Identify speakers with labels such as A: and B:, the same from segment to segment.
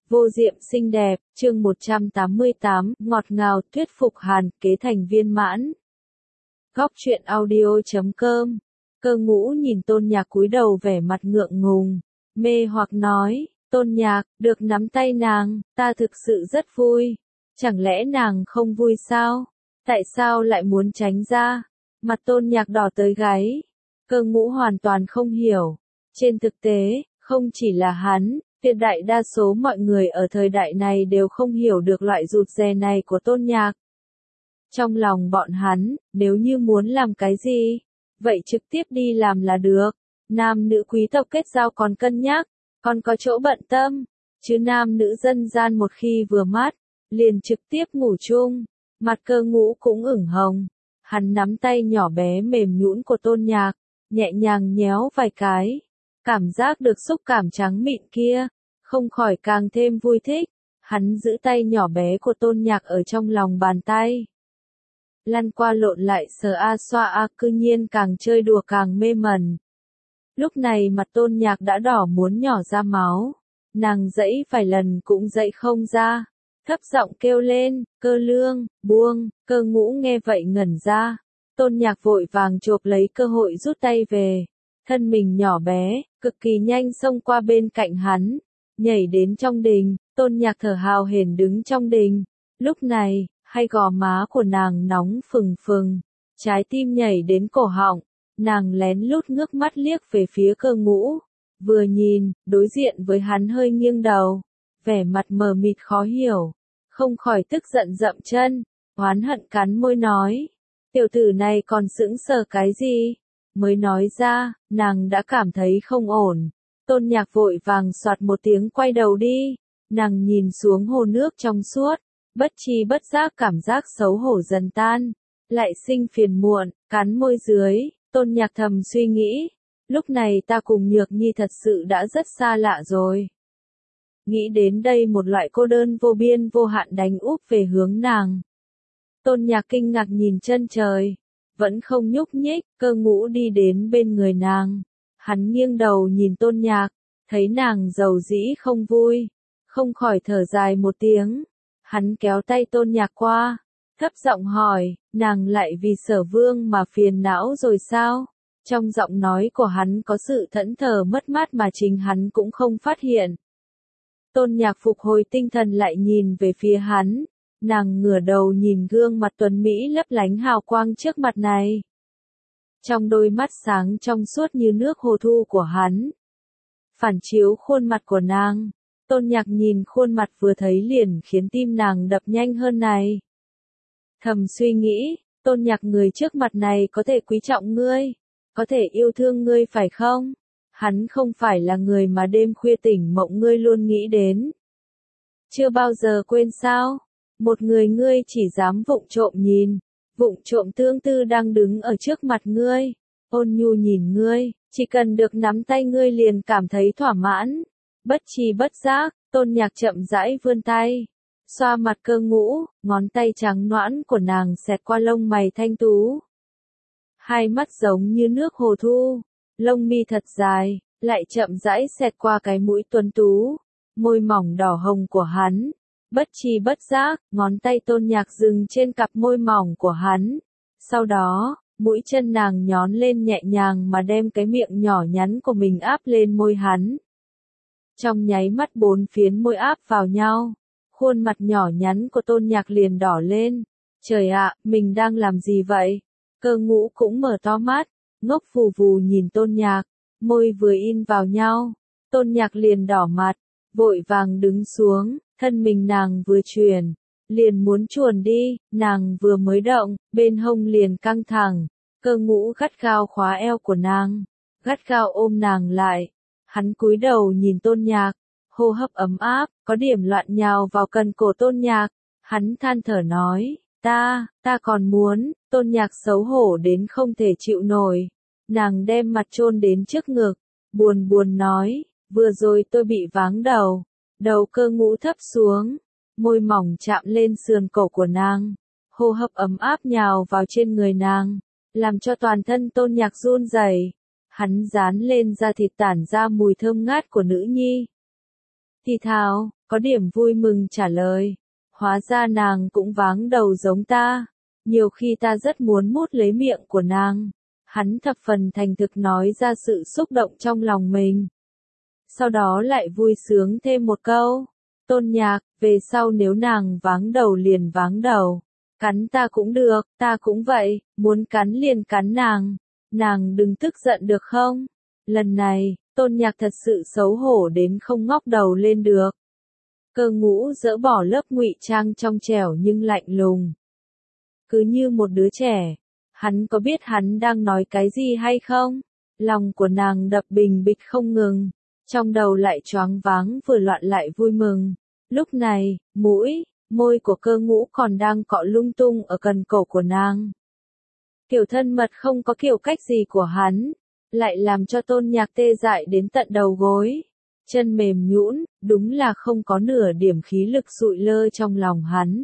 A: Vô diệm xinh đẹp, chương 188, ngọt ngào, thuyết phục hàn, kế thành viên mãn. Góc truyện audio.com. Cơ Ngũ nhìn Tôn Nhạc cúi đầu vẻ mặt ngượng ngùng, mê hoặc nói, Tôn Nhạc, được nắm tay nàng, ta thực sự rất vui. Chẳng lẽ nàng không vui sao? Tại sao lại muốn tránh ra? Mặt Tôn Nhạc đỏ tới gáy. Cơ Ngũ hoàn toàn không hiểu. Trên thực tế, không chỉ là hắn, tuyệt đại đa số mọi người ở thời đại này đều không hiểu được loại rụt rè này của Tôn Nhạc. Trong lòng bọn hắn, nếu như muốn làm cái gì, vậy trực tiếp đi làm là được. Nam nữ quý tộc kết giao còn cân nhắc, còn có chỗ bận tâm, chứ nam nữ dân gian một khi vừa mát, liền trực tiếp ngủ chung. Mặt Cơ Ngũ cũng ửng hồng, hắn nắm tay nhỏ bé mềm nhũn của Tôn Nhạc, nhẹ nhàng nhéo vài cái. Cảm giác được xúc cảm trắng mịn kia, không khỏi càng thêm vui thích. Hắn giữ tay nhỏ bé của Tôn Nhạc ở trong lòng bàn tay. Lăn qua lộn lại sờ a xoa a, cư nhiên càng chơi đùa càng mê mẩn. Lúc này mặt Tôn Nhạc đã đỏ muốn nhỏ ra máu. Nàng dãy vài lần cũng dãy không ra. Thấp giọng kêu lên, Cơ Lương, buông. Cơ Ngũ nghe vậy ngẩn ra. Tôn Nhạc vội vàng chộp lấy cơ hội rút tay về. Thân mình nhỏ bé, cực kỳ nhanh xông qua bên cạnh hắn, nhảy đến trong đình. Tôn Nhạc thở hào hển đứng trong đình. Lúc này, hai gò má của nàng nóng phừng phừng, trái tim nhảy đến cổ họng. Nàng lén lút ngước mắt liếc về phía Cơ Ngũ, vừa nhìn, đối diện với hắn hơi nghiêng đầu, vẻ mặt mờ mịt khó hiểu, không khỏi tức giận dậm chân, oán hận cắn môi nói, tiểu tử này còn sững sờ cái gì? Mới nói ra, nàng đã cảm thấy không ổn. Tôn Nhạc vội vàng soạt một tiếng quay đầu đi, nàng nhìn xuống hồ nước trong suốt, bất tri bất giác cảm giác xấu hổ dần tan, lại sinh phiền muộn, cắn môi dưới. Tôn Nhạc thầm suy nghĩ, lúc này ta cùng Nhược Nhi thật sự đã rất xa lạ rồi. Nghĩ đến đây một loại cô đơn vô biên vô hạn đánh úp về hướng nàng. Tôn Nhạc kinh ngạc nhìn chân trời, vẫn không nhúc nhích. Cơ Ngũ đi đến bên người nàng, hắn nghiêng đầu nhìn Tôn Nhạc, thấy nàng dầu dĩ không vui, không khỏi thở dài một tiếng. Hắn kéo tay Tôn Nhạc qua, thấp giọng hỏi, nàng lại vì Sở Vương mà phiền não rồi sao? Trong giọng nói của hắn có sự thẫn thờ mất mát mà chính hắn cũng không phát hiện. Tôn Nhạc phục hồi tinh thần lại nhìn về phía hắn, nàng ngửa đầu nhìn gương mặt tuấn mỹ lấp lánh hào quang trước mặt này. Trong đôi mắt sáng trong suốt như nước hồ thu của hắn, phản chiếu khuôn mặt của nàng. Tôn Nhạc nhìn khuôn mặt vừa thấy liền khiến tim nàng đập nhanh hơn này. Thầm suy nghĩ, Tôn Nhạc người trước mặt này có thể quý trọng ngươi, có thể yêu thương ngươi phải không? Hắn không phải là người mà đêm khuya tỉnh mộng ngươi luôn nghĩ đến. Chưa bao giờ quên sao? Một người ngươi chỉ dám vụng trộm nhìn, vụng trộm tương tư đang đứng ở trước mặt ngươi, ôn nhu nhìn ngươi, chỉ cần được nắm tay ngươi liền cảm thấy thỏa mãn. Bất tri bất giác, Tôn Nhạc chậm rãi vươn tay, xoa mặt Cơ Ngũ, ngón tay trắng nõn của nàng xẹt qua lông mày thanh tú. Hai mắt giống như nước hồ thu, lông mi thật dài, lại chậm rãi xẹt qua cái mũi tuấn tú, môi mỏng đỏ hồng của hắn. Bất tri bất giác, ngón tay Tôn Nhạc dừng trên cặp môi mỏng của hắn. Sau đó, mũi chân nàng nhón lên nhẹ nhàng mà đem cái miệng nhỏ nhắn của mình áp lên môi hắn. Trong nháy mắt bốn phiến môi áp vào nhau, khuôn mặt nhỏ nhắn của Tôn Nhạc liền đỏ lên. Trời ạ, mình đang làm gì vậy? Cơ Ngũ cũng mở to mắt, ngốc phù phù nhìn Tôn Nhạc, môi vừa in vào nhau, Tôn Nhạc liền đỏ mặt, vội vàng đứng xuống, thân mình nàng vừa chuyển, liền muốn chuồn đi, nàng vừa mới động, bên hông liền căng thẳng. Cơ Ngũ gắt gao khóa eo của nàng, gắt gao ôm nàng lại. Hắn cúi đầu nhìn Tôn Nhạc, hô hấp ấm áp, có điểm loạn nhào vào cần cổ Tôn Nhạc. Hắn than thở nói, ta còn muốn. Tôn Nhạc xấu hổ đến không thể chịu nổi. Nàng đem mặt chôn đến trước ngực, buồn buồn nói, vừa rồi tôi bị váng đầu. Đầu Cơ Ngũ thấp xuống, môi mỏng chạm lên sườn cổ của nàng, hô hấp ấm áp nhào vào trên người nàng, làm cho toàn thân Tôn Nhạc run rẩy. Hắn dán lên da thịt tản ra mùi thơm ngát của nữ nhi. Thì thào, có điểm vui mừng trả lời. Hóa ra nàng cũng váng đầu giống ta. Nhiều khi ta rất muốn mút lấy miệng của nàng. Hắn thập phần thành thực nói ra sự xúc động trong lòng mình. Sau đó lại vui sướng thêm một câu. Tôn Nhạc, về sau nếu nàng váng đầu liền váng đầu. Cắn ta cũng được, ta cũng vậy, muốn cắn liền cắn nàng. Nàng đừng tức giận được không? Lần này, Tôn Nhạc thật sự xấu hổ đến không ngóc đầu lên được. Cơ Ngũ dỡ bỏ lớp ngụy trang trong trẻo nhưng lạnh lùng. Cứ như một đứa trẻ. Hắn có biết hắn đang nói cái gì hay không? Lòng của nàng đập bình bịch không ngừng. Trong đầu lại choáng váng vừa loạn lại vui mừng. Lúc này, môi của Cơ Ngũ còn đang cọ lung tung ở cần cổ của nàng. Kiểu thân mật không có kiểu cách gì của hắn, lại làm cho Tôn Nhạc tê dại đến tận đầu gối. Chân mềm nhũn, đúng là không có nửa điểm khí lực sụi lơ trong lòng hắn.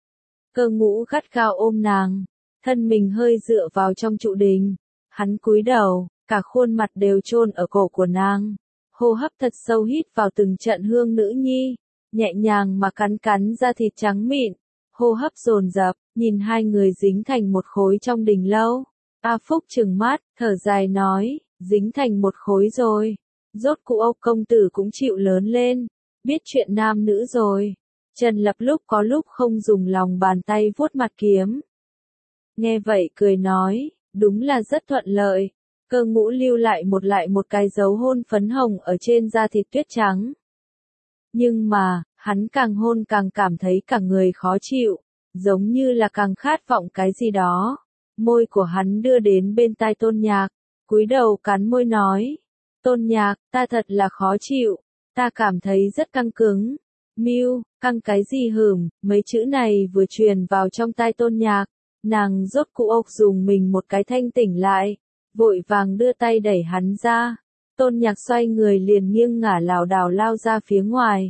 A: Cơ Ngũ gắt gao ôm nàng, thân mình hơi dựa vào trong trụ đình. Hắn cúi đầu, cả khuôn mặt đều chôn ở cổ của nàng. Hô hấp thật sâu hít vào từng trận hương nữ nhi, nhẹ nhàng mà cắn cắn da thịt trắng mịn. Hô hấp dồn dập, nhìn hai người dính thành một khối trong đình lâu. A Phúc trừng mắt, thở dài nói, dính thành một khối rồi. Rốt cuộc Âu công tử cũng chịu lớn lên, biết chuyện nam nữ rồi. Trần Lập lúc có lúc không dùng lòng bàn tay vuốt mặt kiếm. Nghe vậy cười nói, đúng là rất thuận lợi. Cơ Ngũ lưu lại một cái dấu hôn phấn hồng ở trên da thịt tuyết trắng. Nhưng mà, hắn càng hôn càng cảm thấy cả người khó chịu, giống như là càng khát vọng cái gì đó. Môi của hắn đưa đến bên tai Tôn Nhạc, cúi đầu cắn môi nói. Tôn Nhạc, ta thật là khó chịu, ta cảm thấy rất căng cứng. Miu, căng cái gì hửm, mấy chữ này vừa truyền vào trong tai Tôn Nhạc, nàng rốt cuộc ốc dùng mình một cái thanh tỉnh lại, vội vàng đưa tay đẩy hắn ra. Tôn Nhạc xoay người liền nghiêng ngả lảo đảo lao ra phía ngoài.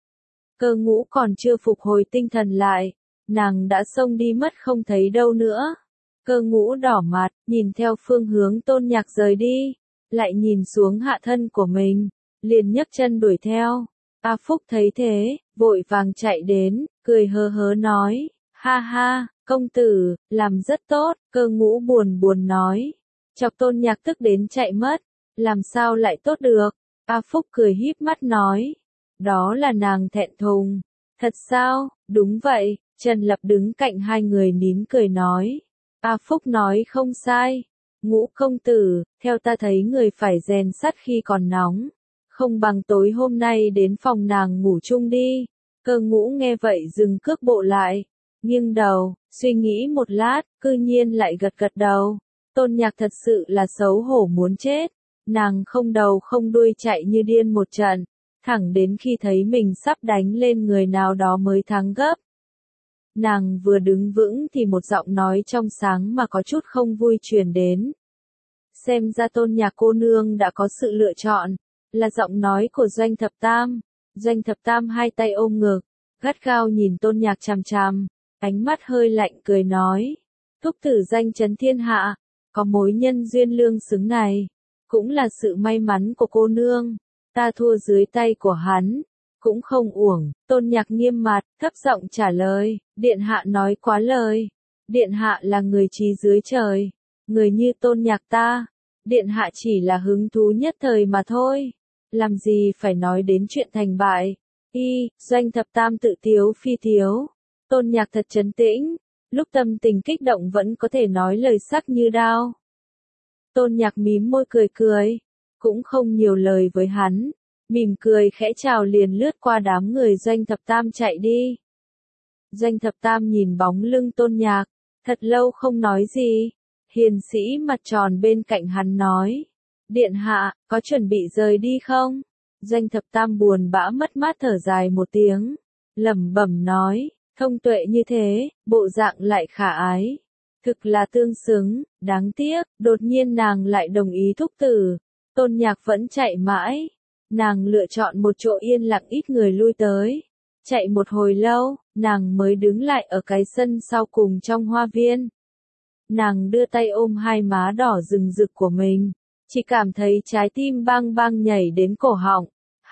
A: Cơ Ngũ còn chưa phục hồi tinh thần lại, nàng đã xông đi mất không thấy đâu nữa. Cơ Ngũ đỏ mặt, nhìn theo phương hướng Tôn Nhạc rời đi, lại nhìn xuống hạ thân của mình, liền nhấc chân đuổi theo. A Phúc thấy thế, vội vàng chạy đến, cười hớ hớ nói, ha ha, công tử, làm rất tốt. Cơ Ngũ buồn buồn nói, chọc Tôn Nhạc tức đến chạy mất, làm sao lại tốt được. A Phúc cười híp mắt nói, đó là nàng thẹn thùng. Thật sao? Đúng vậy. Trần Lập đứng cạnh hai người nín cười nói. A Phúc nói không sai. Ngũ công tử, theo ta thấy người phải rèn sắt khi còn nóng. Không bằng tối hôm nay đến phòng nàng ngủ chung đi. Cơ Ngũ nghe vậy dừng cước bộ lại, nghiêng đầu, suy nghĩ một lát, cư nhiên lại gật gật đầu. Tôn Nhạc thật sự là xấu hổ muốn chết. Nàng không đầu không đuôi chạy như điên một trận, thẳng đến khi thấy mình sắp đánh lên người nào đó mới thắng gấp. Nàng vừa đứng vững thì một giọng nói trong sáng mà có chút không vui truyền đến. Xem ra Tôn Nhạc cô nương đã có sự lựa chọn, là giọng nói của Doanh Thập Tam. Doanh Thập Tam hai tay ôm ngực, gắt gao nhìn Tôn Nhạc chằm chằm, ánh mắt hơi lạnh cười nói. Thúc tử danh chấn thiên hạ, có mối nhân duyên lương xứng này, cũng là sự may mắn của cô nương. Ta thua dưới tay của hắn, cũng không uổng. Tôn Nhạc nghiêm mặt, thấp giọng trả lời, điện hạ nói quá lời. Điện hạ là người trí dưới trời, người như Tôn Nhạc ta, điện hạ chỉ là hứng thú nhất thời mà thôi. Làm gì phải nói đến chuyện thành bại. Doanh Thập Tam tự tiếu phi tiếu. Tôn Nhạc thật trấn tĩnh, lúc tâm tình kích động vẫn có thể nói lời sắc như đao. Tôn Nhạc mím môi cười cười, cũng không nhiều lời với hắn, mỉm cười khẽ chào liền lướt qua đám người Doanh Thập Tam chạy đi. Doanh Thập Tam nhìn bóng lưng Tôn Nhạc, thật lâu không nói gì. Hiền sĩ mặt tròn bên cạnh hắn nói, điện hạ, có chuẩn bị rời đi không? Doanh Thập Tam buồn bã mất mát thở dài một tiếng, lẩm bẩm nói, thông tuệ như thế, bộ dạng lại khả ái. Thực là tương xứng, đáng tiếc, đột nhiên nàng lại đồng ý thúc tử. Tôn Nhạc vẫn chạy mãi. Nàng lựa chọn một chỗ yên lặng ít người lui tới. Chạy một hồi lâu, nàng mới đứng lại ở cái sân sau cùng trong hoa viên. Nàng đưa tay ôm hai má đỏ rừng rực của mình. Chỉ cảm thấy trái tim bang bang nhảy đến cổ họng.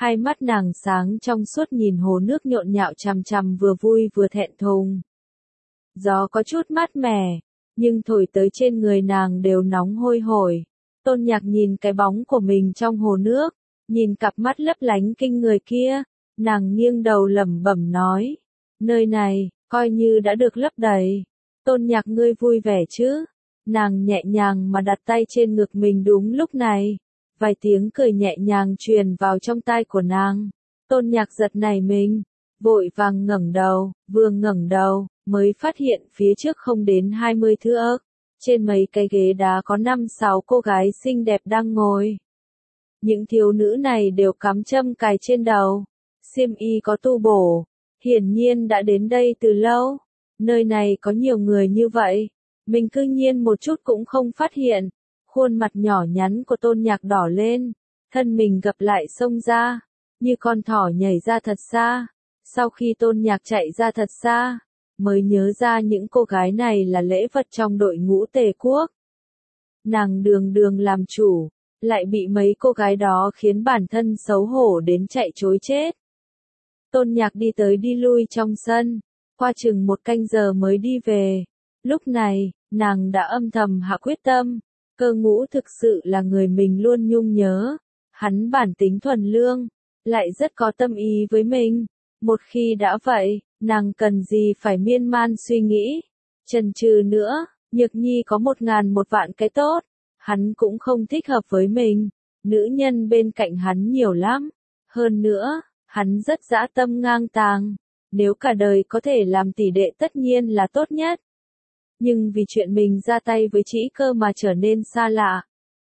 A: Hai mắt nàng sáng trong suốt nhìn hồ nước nhộn nhạo chằm chằm vừa vui vừa thẹn thùng. Gió có chút mát mẻ, nhưng thổi tới trên người nàng đều nóng hôi hổi. Tôn Nhạc nhìn cái bóng của mình trong hồ nước, nhìn cặp mắt lấp lánh kinh người kia, nàng nghiêng đầu lẩm bẩm nói, nơi này, coi như đã được lấp đầy. Tôn Nhạc ngươi vui vẻ chứ? Nàng nhẹ nhàng mà đặt tay trên ngực mình đúng lúc này. Vài tiếng cười nhẹ nhàng truyền vào trong tai của nàng. Tôn Nhạc giật nảy mình, vội vàng ngẩng đầu, vừa ngẩng đầu, mới phát hiện phía trước không đến 20 thước. Trên mấy cái ghế đá có 5-6 cô gái xinh đẹp đang ngồi. Những thiếu nữ này đều cắm châm cài trên đầu, xiêm y có tu bổ, hiển nhiên đã đến đây từ lâu. Nơi này có nhiều người như vậy, mình cư nhiên một chút cũng không phát hiện. Khuôn mặt nhỏ nhắn của Tôn Nhạc đỏ lên, thân mình gập lại xông ra, như con thỏ nhảy ra thật xa. Sau khi Tôn Nhạc chạy ra thật xa, mới nhớ ra những cô gái này là lễ vật trong đội ngũ Tề quốc. Nàng đường đường làm chủ, lại bị mấy cô gái đó khiến bản thân xấu hổ đến chạy trối chết. Tôn Nhạc đi tới đi lui trong sân, qua chừng 1 canh giờ mới đi về. Lúc này, nàng đã âm thầm hạ quyết tâm, Cơ Ngũ thực sự là người mình luôn nhung nhớ. Hắn bản tính thuần lương, lại rất có tâm ý với mình. Một khi đã vậy, nàng cần gì phải miên man suy nghĩ, chần chừ nữa. Nhược Nhi có 1000 vạn cái tốt, hắn cũng không thích hợp với mình. Nữ nhân bên cạnh hắn nhiều lắm. Hơn nữa, hắn rất dã tâm ngang tàng. Nếu cả đời có thể làm tỷ đệ tất nhiên là tốt nhất. Nhưng vì chuyện mình ra tay với Trĩ Cơ mà trở nên xa lạ.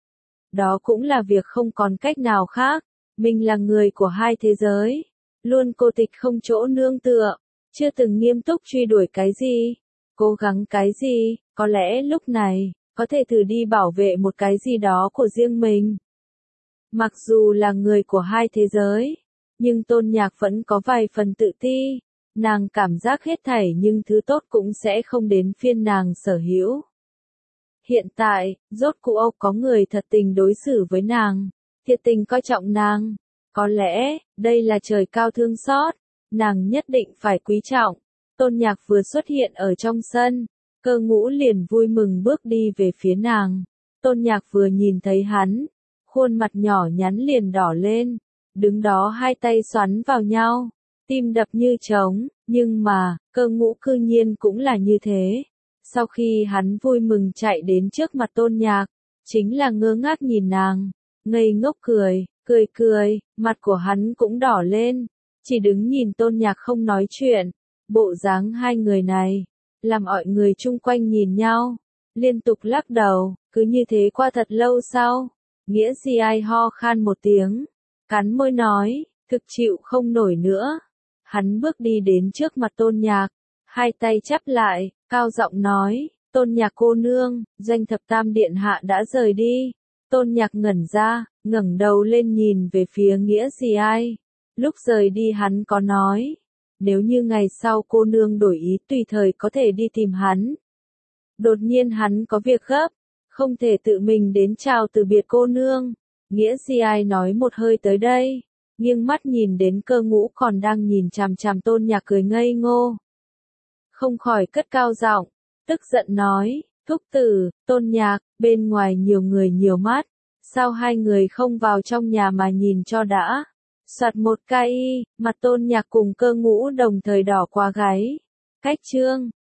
A: Đó cũng là việc không còn cách nào khác. Mình là người của hai thế giới, luôn cô tịch không chỗ nương tựa, chưa từng nghiêm túc truy đuổi cái gì, cố gắng cái gì. Có lẽ lúc này, có thể thử đi bảo vệ một cái gì đó của riêng mình. Mặc dù là người của hai thế giới, nhưng Tôn Nhạc vẫn có vài phần tự ti. Nàng cảm giác hết thảy nhưng thứ tốt cũng sẽ không đến phiên nàng sở hữu. Hiện tại, rốt cuộc có người thật tình đối xử với nàng, thiệt tình coi trọng nàng. Có lẽ, đây là trời cao thương xót, nàng nhất định phải quý trọng. Tôn Nhạc vừa xuất hiện ở trong sân, Cơ Ngũ liền vui mừng bước đi về phía nàng. Tôn Nhạc vừa nhìn thấy hắn, khuôn mặt nhỏ nhắn liền đỏ lên, đứng đó hai tay xoắn vào nhau, tim đập như trống. Nhưng mà, Cơ Ngũ cư nhiên cũng là như thế. Sau khi hắn vui mừng chạy đến trước mặt Tôn Nhạc, chính là ngơ ngác nhìn nàng, ngây ngốc cười, mặt của hắn cũng đỏ lên, chỉ đứng nhìn Tôn Nhạc không nói chuyện. Bộ dáng hai người này, làm mọi người chung quanh nhìn nhau, liên tục lắc đầu. Cứ như thế qua thật lâu sau, Nghĩa Di Ai ho khan một tiếng, cắn môi nói, thực chịu không nổi nữa. Hắn bước đi đến trước mặt Tôn Nhạc, hai tay chắp lại, cao giọng nói, Tôn Nhạc cô nương, Doanh Thập Tam điện hạ đã rời đi. Tôn Nhạc ngẩn ra, ngẩng đầu lên nhìn về phía Nghĩa Di Ai. Lúc rời đi hắn có nói, nếu như ngày sau cô nương đổi ý tùy thời có thể đi tìm hắn. Đột nhiên hắn có việc gấp, không thể tự mình đến chào từ biệt cô nương. Nghĩa Di Ai nói một hơi tới đây, nghiêng mắt nhìn đến Cơ Ngũ còn đang nhìn chằm chằm Tôn Nhạc cười ngây ngô. Không khỏi cất cao giọng, tức giận nói, thúc tử, Tôn Nhạc, bên ngoài nhiều người nhiều mắt, sao hai người không vào trong nhà mà nhìn cho đã. Soạt một cái, mặt Tôn Nhạc cùng Cơ Ngũ đồng thời đỏ qua gáy. Cách chương